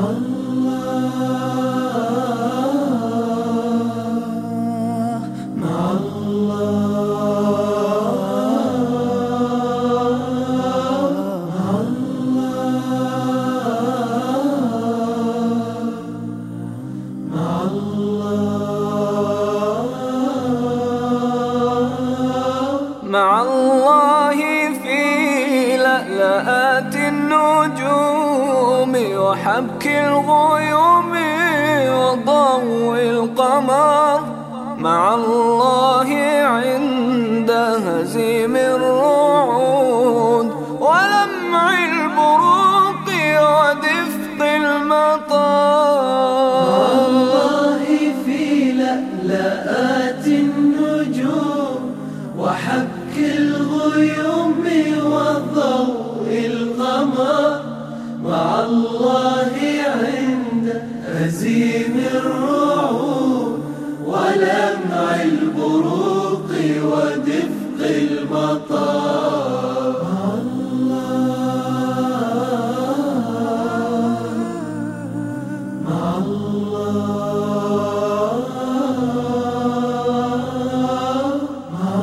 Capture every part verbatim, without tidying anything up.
مع الله في لألآت النجوم وحبك الغيوم وضوء القمر، مع الله عند هزيم الرعود ولمع البروق ودفق المطر. مع الله في لألآت النجوم وحبك الغيوم وضوء القمر، مع الله عند هزيم الرعود ولمع البروق ودفق المطر. مع الله مع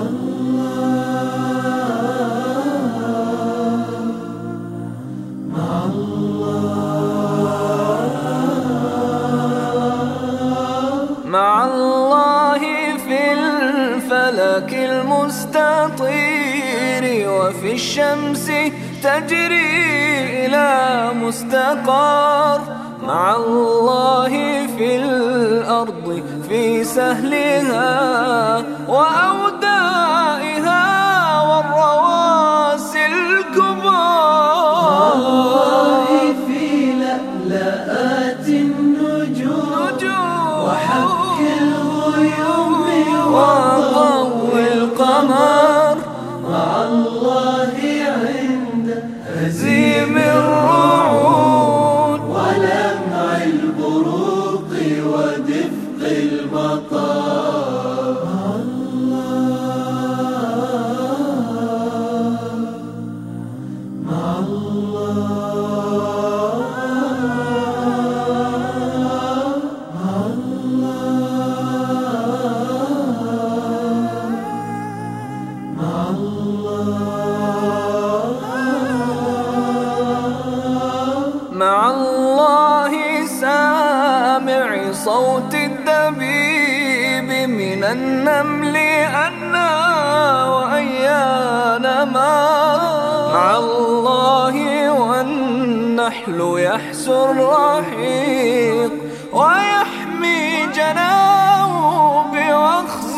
مع الله في الفلك المستطير وفي الشمس تجري إلى مستقر، مع الله في الأرض في سهلها وأودائها والرواسي الكبار. في لألآت النجوم وحبك الغيوم وضوء القمر، مع الله عند هزيم الرعود ولمع البروق ودفق المطر. مع الله مع الله مع الله مع الله سامع صوت الدبيب من النمل أنا وأيان ما، مع الله والنحل يحسو الرحيق ويحمي جناه بوخز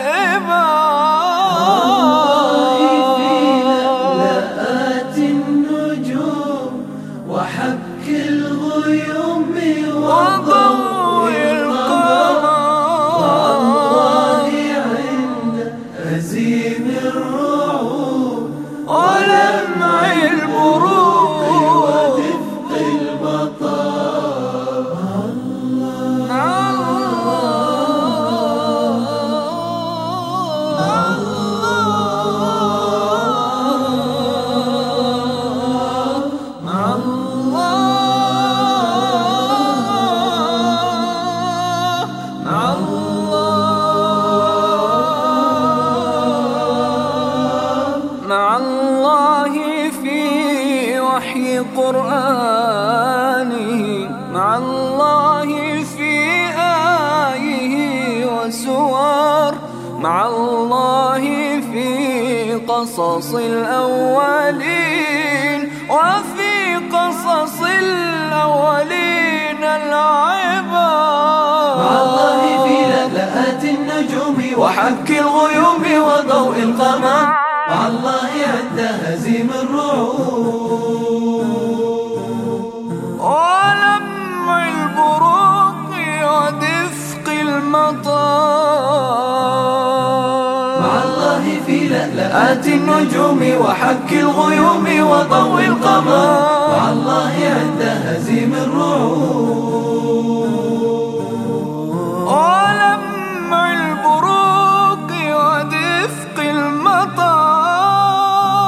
الإبار. في لألآت النجوم وحبك الغيوم وضوء القمر، مع الله عند هزيم الرعود ولمع البروق ودفق المطر. مع الله في وحي قرآنه، مع الله في آيه وسور، مع الله في قصص الأولين وفي قصص الأولين العبر. مع الله في لألآت النجوم وحبك الغيوم وضوء القمر، مع الله عند هزيم الرعود ولمع البروق ودفق المطر. مع الله في لألآت النجوم وحبك الغيوم وضوء القمر، مع الله عند هزيم الرعود ولمع البروق ودفق المطر.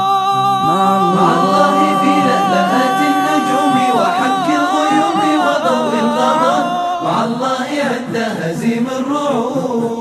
مع الله في لألآت النجوم وحبك الغيوم وضوء النور.